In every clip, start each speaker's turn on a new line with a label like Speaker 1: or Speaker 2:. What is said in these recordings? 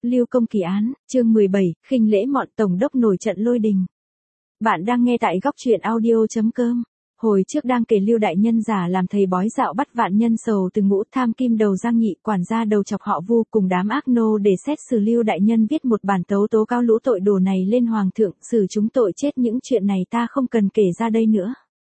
Speaker 1: Lưu Công Kỳ án, chương 17, khinh lễ mọn tổng đốc nổi trận lôi đình. Bạn đang nghe tại góc truyện audio.com. Hồi trước đang kể Lưu đại nhân giả làm thầy bói dạo bắt vạn nhân sầu từ ngũ tham kim đầu Giang Nhị quản gia đầu chọc họ Vu cùng đám ác nô để xét xử Lưu đại nhân viết một bản tấu tố cao lũ tội đồ này lên hoàng thượng, xử chúng tội chết. Những chuyện này ta không cần kể ra đây nữa.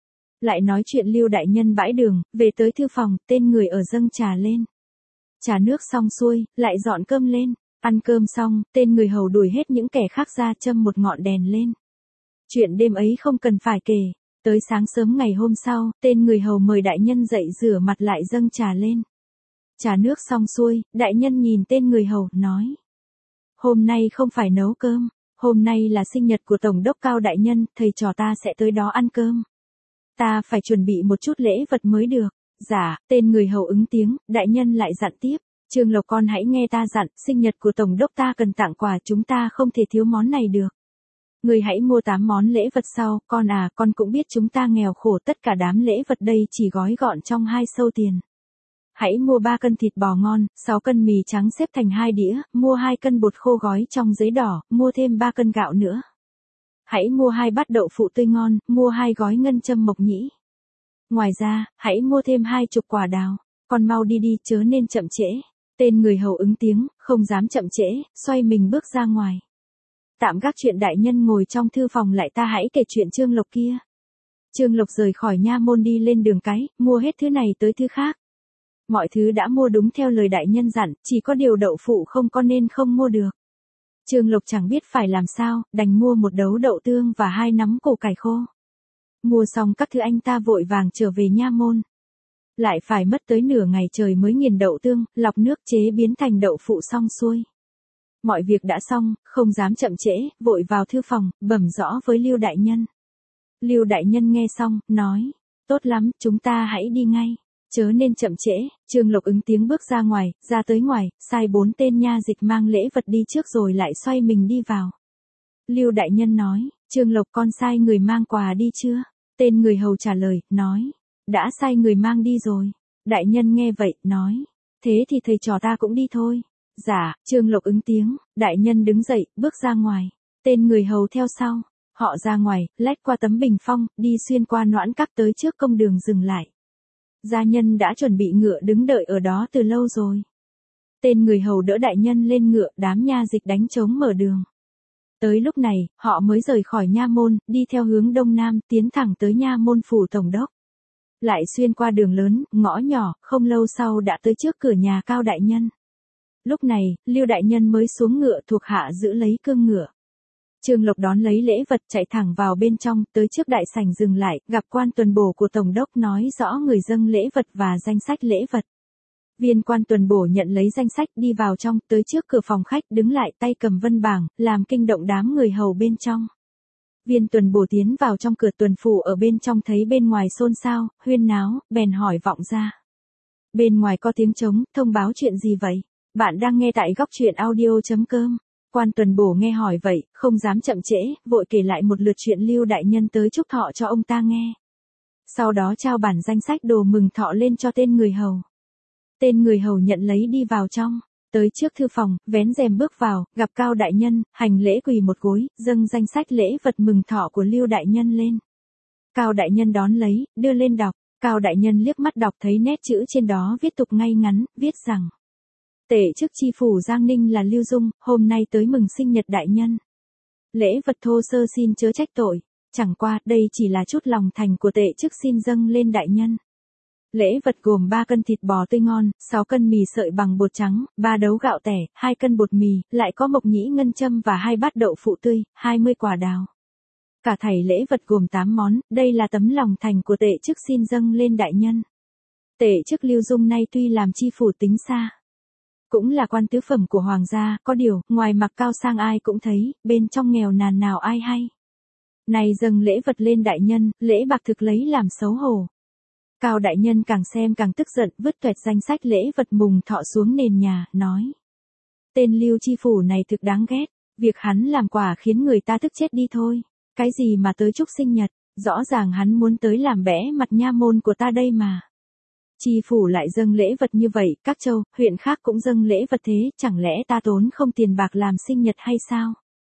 Speaker 1: Lại nói chuyện Lưu đại nhân bãi đường, về tới thư phòng, tên người ở dâng trà lên. Trà nước xong xuôi, lại dọn cơm lên. Ăn cơm xong, tên người hầu đuổi hết những kẻ khác ra châm một ngọn đèn lên. Chuyện đêm ấy không cần phải kể. Tới sáng sớm ngày hôm sau, tên người hầu mời đại nhân dậy rửa mặt lại dâng trà lên. Trà nước xong xuôi, đại nhân nhìn tên người hầu, nói. Hôm nay không phải nấu cơm, hôm nay là sinh nhật của Tổng đốc Cao đại nhân, thầy trò ta sẽ tới đó ăn cơm. Ta phải chuẩn bị một chút lễ vật mới được. Dạ, tên người hầu ứng tiếng, đại nhân lại dặn tiếp. Trương Lộc con hãy nghe ta dặn, sinh nhật của Tổng đốc ta cần tặng quà, chúng ta không thể thiếu món này được. Người hãy mua 8 món lễ vật sau, con cũng biết chúng ta nghèo khổ, tất cả đám lễ vật đây chỉ gói gọn trong 2 sâu tiền. Hãy mua 3 cân thịt bò ngon, 6 cân mì trắng xếp thành 2 đĩa, mua 2 cân bột khô gói trong giấy đỏ, mua thêm 3 cân gạo nữa. Hãy mua 2 bát đậu phụ tươi ngon, mua 2 gói ngân châm mộc nhĩ. Ngoài ra, hãy mua thêm 20 quả đào, con mau đi đi chớ nên chậm trễ. Tên người hầu ứng tiếng, không dám chậm trễ, xoay mình bước ra ngoài. Tạm gác chuyện đại nhân ngồi trong thư phòng lại, ta hãy kể chuyện Trương Lộc kia. Trương Lộc rời khỏi nha môn đi lên đường cái, mua hết thứ này tới thứ khác. Mọi thứ đã mua đúng theo lời đại nhân dặn, chỉ có điều đậu phụ không có nên không mua được. Trương Lộc chẳng biết phải làm sao, đành mua một đấu đậu tương và 2 nắm củ cải khô. Mua xong các thứ anh ta vội vàng trở về nha môn. Lại phải mất tới nửa ngày trời mới nghiền đậu tương, lọc nước chế biến thành đậu phụ xong xuôi. Mọi việc đã xong, không dám chậm trễ, vội vào thư phòng, bẩm rõ với Lưu đại nhân. Lưu đại nhân nghe xong, nói, tốt lắm, chúng ta hãy đi ngay, chớ nên chậm trễ. Trương Lộc ứng tiếng bước ra ngoài, ra tới ngoài, sai 4 tên nha dịch mang lễ vật đi trước rồi lại xoay mình đi vào. Lưu đại nhân nói, Trương Lộc con sai người mang quà đi chưa? Tên người hầu trả lời, nói, đã sai người mang đi rồi. Đại nhân nghe vậy, nói, thế thì thầy trò ta cũng đi thôi. Dạ, Trương Lộc ứng tiếng, đại nhân đứng dậy, bước ra ngoài. Tên người hầu theo sau. Họ ra ngoài, lách qua tấm bình phong, đi xuyên qua noãn các tới trước công đường dừng lại. Gia nhân đã chuẩn bị ngựa đứng đợi ở đó từ lâu rồi. Tên người hầu đỡ đại nhân lên ngựa, đám nha dịch đánh trống mở đường. Tới lúc này, họ mới rời khỏi nha môn, đi theo hướng đông nam, tiến thẳng tới nha môn phủ tổng đốc. Lại xuyên qua đường lớn, ngõ nhỏ, không lâu sau đã tới trước cửa nhà Cao đại nhân. Lúc này, Lưu đại nhân mới xuống ngựa, thuộc hạ giữ lấy cương ngựa. Trương Lộc đón lấy lễ vật chạy thẳng vào bên trong, tới trước đại sảnh dừng lại, gặp quan tuần bổ của tổng đốc nói rõ người dâng lễ vật và danh sách lễ vật. Viên quan tuần bổ nhận lấy danh sách đi vào trong, tới trước cửa phòng khách đứng lại tay cầm vân bảng, làm kinh động đám người hầu bên trong. Viên tuần bổ tiến vào trong cửa, tuần phủ ở bên trong thấy bên ngoài xôn xao, huyên náo, bèn hỏi vọng ra. Bên ngoài có tiếng trống, thông báo chuyện gì vậy? Bạn đang nghe tại góc truyện audio.com. Quan tuần bổ nghe hỏi vậy, không dám chậm trễ, vội kể lại một lượt chuyện Lưu đại nhân tới chúc thọ cho ông ta nghe. Sau đó trao bản danh sách đồ mừng thọ lên cho tên người hầu. Tên người hầu nhận lấy đi vào trong, tới trước thư phòng, vén rèm bước vào, gặp Cao đại nhân, hành lễ quỳ một gối, dâng danh sách lễ vật mừng thọ của Lưu đại nhân lên. Cao đại nhân đón lấy, đưa lên đọc. Cao đại nhân liếc mắt đọc thấy nét chữ trên đó viết tục ngay ngắn, viết rằng: Tể chức chi phủ Giang Ninh là Lưu Dung, hôm nay tới mừng sinh nhật đại nhân. Lễ vật thô sơ xin chớ trách tội, chẳng qua đây chỉ là chút lòng thành của tể chức xin dâng lên đại nhân. Lễ vật gồm 3 cân thịt bò tươi ngon, 6 cân mì sợi bằng bột trắng, 3 đấu gạo tẻ, 2 cân bột mì, lại có mộc nhĩ ngân châm và 2 bát đậu phụ tươi, 20 quả đào. Cả thảy lễ vật gồm 8 món, đây là tấm lòng thành của tể chức xin dâng lên đại nhân. Tể chức Lưu Dung nay tuy làm chi phủ tính xa, cũng là quan tứ phẩm của hoàng gia, có điều, ngoài mặc cao sang ai cũng thấy, bên trong nghèo nàn nào ai hay. Này dâng lễ vật lên đại nhân, lễ bạc thực lấy làm xấu hổ. Cao đại nhân càng xem càng tức giận, vứt toẹt danh sách lễ vật mừng thọ xuống nền nhà, nói. Tên Lưu chi phủ này thực đáng ghét, việc hắn làm quả khiến người ta tức chết đi thôi. Cái gì mà tới chúc sinh nhật, rõ ràng hắn muốn tới làm bẽ mặt nha môn của ta đây mà. Chi phủ lại dâng lễ vật như vậy, các châu, huyện khác cũng dâng lễ vật thế, chẳng lẽ ta tốn không tiền bạc làm sinh nhật hay sao?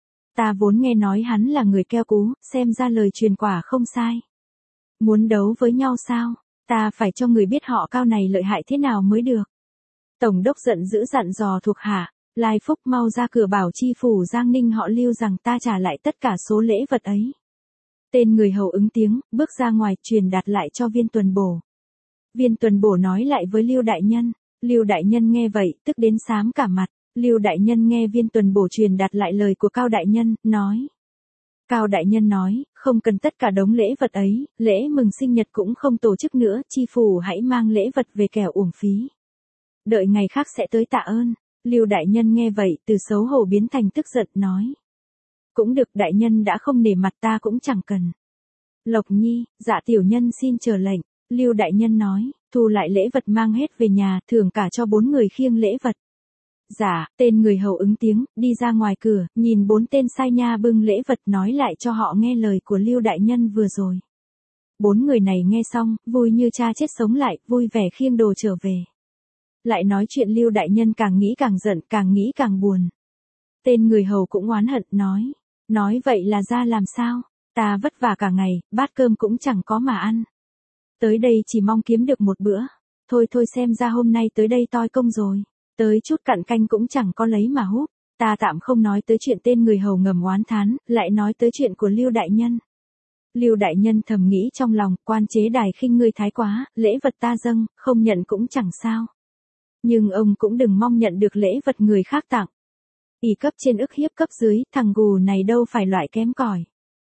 Speaker 1: Ta vốn nghe nói hắn là người keo cú, xem ra lời truyền quả không sai. Muốn đấu với nhau sao? Ta phải cho người biết họ Cao này lợi hại thế nào mới được. Tổng đốc giận dữ dặn dò thuộc hạ, Lai Phúc mau ra cửa bảo chi phủ Giang Ninh họ Lưu rằng ta trả lại tất cả số lễ vật ấy. Tên người hầu ứng tiếng, bước ra ngoài truyền đạt lại cho viên tuần bổ. Viên tuần bổ nói lại với Lưu đại nhân. Lưu đại nhân nghe vậy, tức đến xám cả mặt. Lưu đại nhân nghe viên tuần bổ truyền đạt lại lời của Cao đại nhân, nói. Cao đại nhân nói, không cần tất cả đống lễ vật ấy, lễ mừng sinh nhật cũng không tổ chức nữa, chi phủ hãy mang lễ vật về kẻo uổng phí. Đợi ngày khác sẽ tới tạ ơn. Lưu đại nhân nghe vậy, từ xấu hổ biến thành tức giận nói. Cũng được, đại nhân đã không nể mặt ta cũng chẳng cần. Lộc Nhi, dạ tiểu nhân xin chờ lệnh. Lưu đại nhân nói, thu lại lễ vật mang hết về nhà, thưởng cả cho 4 người khiêng lễ vật. Dạ, tên người hầu ứng tiếng, đi ra ngoài cửa, nhìn 4 tên sai nha bưng lễ vật nói lại cho họ nghe lời của Lưu đại nhân vừa rồi. 4 người này nghe xong, vui như cha chết sống lại, vui vẻ khiêng đồ trở về. Lại nói chuyện Lưu đại nhân càng nghĩ càng giận, càng nghĩ càng buồn. Tên người hầu cũng oán hận, nói vậy là ra làm sao, ta vất vả cả ngày, bát cơm cũng chẳng có mà ăn. Tới đây chỉ mong kiếm được một bữa, thôi xem ra hôm nay tới đây toi công rồi, tới chút cặn canh cũng chẳng có lấy mà húp. Ta tạm không nói tới chuyện tên người hầu ngầm oán thán, lại nói tới chuyện của Lưu đại nhân. Lưu đại nhân thầm nghĩ trong lòng, quan chế đài khinh ngươi thái quá, lễ vật ta dâng, không nhận cũng chẳng sao. Nhưng ông cũng đừng mong nhận được lễ vật người khác tặng. Ỷ cấp trên ức hiếp cấp dưới, thằng gù này đâu phải loại kém cỏi.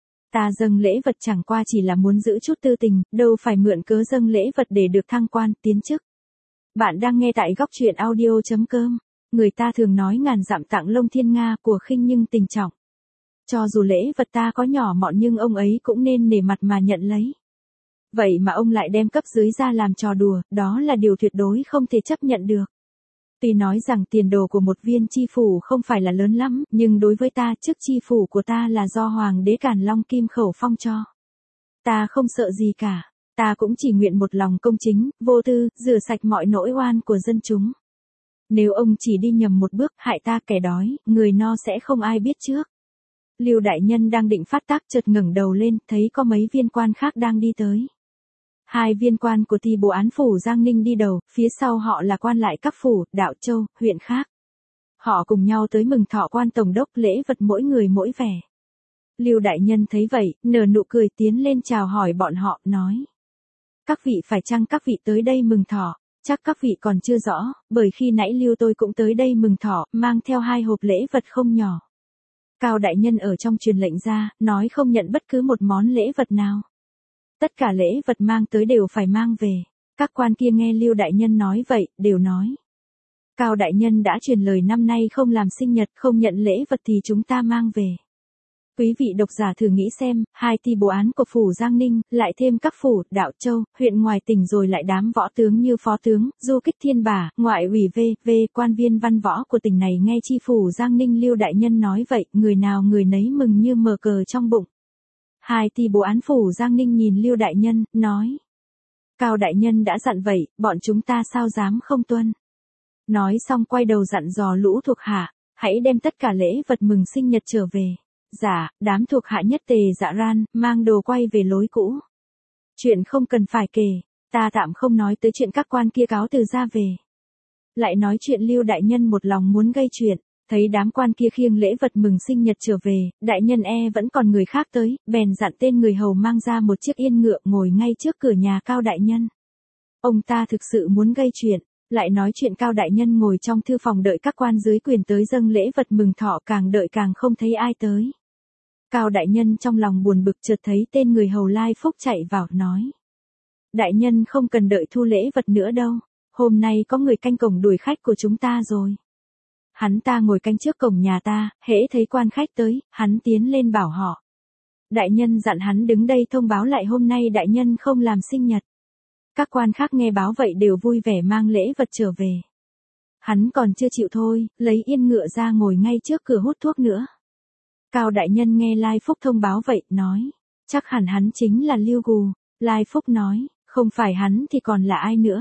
Speaker 1: Ta dâng lễ vật chẳng qua chỉ là muốn giữ chút tư tình, đâu phải mượn cớ dâng lễ vật để được thăng quan, tiến chức. Bạn đang nghe tại góc truyện audio.com. Người ta thường nói ngàn dặm tặng lông thiên nga của khinh nhưng tình trọng. Cho dù lễ vật ta có nhỏ mọn nhưng ông ấy cũng nên nể mặt mà nhận lấy. Vậy mà ông lại đem cấp dưới ra làm trò đùa, đó là điều tuyệt đối không thể chấp nhận được. Tuy nói rằng tiền đồ của một viên chi phủ không phải là lớn lắm, nhưng đối với ta chức chi phủ của ta là do Hoàng đế Càn Long Kim Khẩu phong cho. Ta không sợ gì cả, ta cũng chỉ nguyện một lòng công chính, vô tư, rửa sạch mọi nỗi oan của dân chúng. Nếu ông chỉ đi nhầm một bước hại ta kẻ đói, người no sẽ không ai biết trước. Lưu đại nhân đang định phát tác chợt ngẩng đầu lên, thấy có mấy viên quan khác đang đi tới. 2 viên quan của ty bộ án phủ Giang Ninh đi đầu, phía sau họ là quan lại các phủ, đạo châu, huyện khác. Họ cùng nhau tới mừng thọ quan tổng đốc, lễ vật mỗi người mỗi vẻ. Lưu đại nhân thấy vậy, nở nụ cười tiến lên chào hỏi bọn họ, nói. Các vị phải chăng các vị tới đây mừng thọ, chắc các vị còn chưa rõ, bởi khi nãy Lưu tôi cũng tới đây mừng thọ, mang theo 2 hộp lễ vật không nhỏ. Cao đại nhân ở trong truyền lệnh ra, nói không nhận bất cứ một món lễ vật nào. Tất cả lễ vật mang tới đều phải mang về. Các quan kia nghe Lưu đại nhân nói vậy, đều nói. Cao đại nhân đã truyền lời năm nay không làm sinh nhật, không nhận lễ vật thì chúng ta mang về. Quý vị độc giả thử nghĩ xem, 2 ty bộ án của phủ Giang Ninh, lại thêm các phủ, đạo châu, huyện ngoài tỉnh rồi lại đám võ tướng như phó tướng, du kích thiên bả, ngoại ủy v, quan viên văn võ của tỉnh này nghe chi phủ Giang Ninh Lưu đại nhân nói vậy, người nào người nấy mừng như mở cờ trong bụng. 2 ty bộ án phủ Giang Ninh nhìn Lưu đại nhân, nói. Cao đại nhân đã dặn vậy, bọn chúng ta sao dám không tuân. Nói xong quay đầu dặn dò lũ thuộc hạ, hãy đem tất cả lễ vật mừng sinh nhật trở về. Dạ, đám thuộc hạ nhất tề dạ ran, mang đồ quay về lối cũ. Chuyện không cần phải kể, ta tạm không nói tới chuyện các quan kia cáo từ ra về. Lại nói chuyện Lưu đại nhân một lòng muốn gây chuyện. Thấy đám quan kia khiêng lễ vật mừng sinh nhật trở về, đại nhân vẫn còn người khác tới, bèn dặn tên người hầu mang ra một chiếc yên ngựa ngồi ngay trước cửa nhà Cao đại nhân. Ông ta thực sự muốn gây chuyện, lại nói chuyện Cao đại nhân ngồi trong thư phòng đợi các quan dưới quyền tới dâng lễ vật mừng thọ, càng đợi càng không thấy ai tới. Cao đại nhân trong lòng buồn bực chợt thấy tên người hầu Lai Phúc chạy vào, nói. Đại nhân không cần đợi thu lễ vật nữa đâu, hôm nay có người canh cổng đuổi khách của chúng ta rồi. Hắn ta ngồi canh trước cổng nhà ta, hễ thấy quan khách tới, hắn tiến lên bảo họ. Đại nhân dặn hắn đứng đây thông báo lại hôm nay đại nhân không làm sinh nhật. Các quan khác nghe báo vậy đều vui vẻ mang lễ vật trở về. Hắn còn chưa chịu thôi, lấy yên ngựa ra ngồi ngay trước cửa hút thuốc nữa. Cao đại nhân nghe Lai Phúc thông báo vậy, nói. Chắc hẳn hắn chính là Lưu Gù. Lai Phúc nói, không phải hắn thì còn là ai nữa.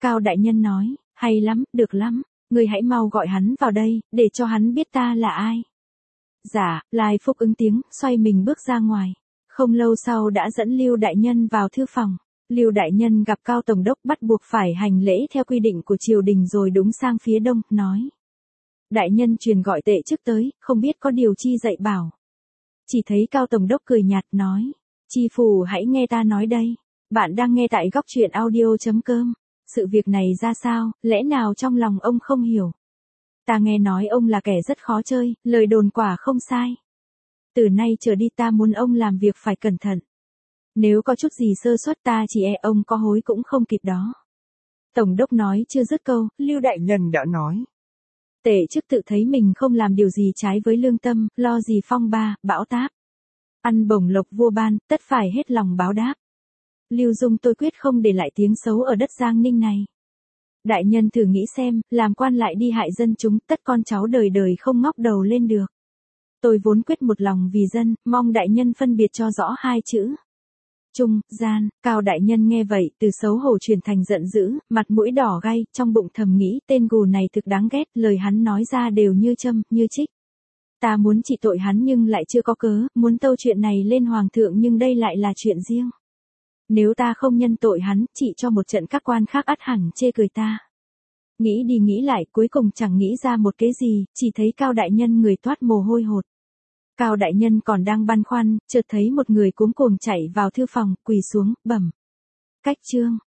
Speaker 1: Cao đại nhân nói, hay lắm, được lắm, người hãy mau gọi hắn vào đây, để cho hắn biết ta là ai. Dạ, Lai Phúc ứng tiếng, xoay mình bước ra ngoài. Không lâu sau đã dẫn Lưu đại nhân vào thư phòng. Lưu đại nhân gặp Cao tổng đốc bắt buộc phải hành lễ theo quy định của triều đình rồi đúng sang phía đông, nói. Đại nhân truyền gọi tệ chức tới, không biết có điều chi dạy bảo. Chỉ thấy Cao tổng đốc cười nhạt nói. Chi phủ hãy nghe ta nói đây. Bạn đang nghe tại góc truyện audio.com. Sự việc này ra sao, lẽ nào trong lòng ông không hiểu? Ta nghe nói ông là kẻ rất khó chơi, lời đồn quả không sai. Từ nay trở đi ta muốn ông làm việc phải cẩn thận. Nếu có chút gì sơ suất ta chỉ ông có hối cũng không kịp đó. Tổng đốc nói chưa dứt câu, Lưu đại nhân đã nói. Tệ chức tự thấy mình không làm điều gì trái với lương tâm, lo gì phong ba, bão táp. Ăn bổng lộc vua ban, tất phải hết lòng báo đáp. Lưu Dung tôi quyết không để lại tiếng xấu ở đất Giang Ninh này. Đại nhân thử nghĩ xem, làm quan lại đi hại dân chúng, tất con cháu đời đời không ngóc đầu lên được. Tôi vốn quyết một lòng vì dân, mong đại nhân phân biệt cho rõ hai chữ. Trung, gian, Cao đại nhân nghe vậy, từ xấu hổ chuyển thành giận dữ, mặt mũi đỏ gay, trong bụng thầm nghĩ tên gù này thực đáng ghét, lời hắn nói ra đều như châm, như chích. Ta muốn trị tội hắn nhưng lại chưa có cớ, muốn tâu chuyện này lên hoàng thượng nhưng đây lại là chuyện riêng. Nếu ta không nhân tội hắn, trị cho một trận các quan khác ắt hẳn chê cười ta. Nghĩ đi nghĩ lại, cuối cùng chẳng nghĩ ra một cái gì, chỉ thấy Cao đại nhân người toát mồ hôi hột. Cao đại nhân còn đang băn khoăn, chợt thấy một người cuống cuồng chạy vào thư phòng, quỳ xuống, bẩm. Cách chương.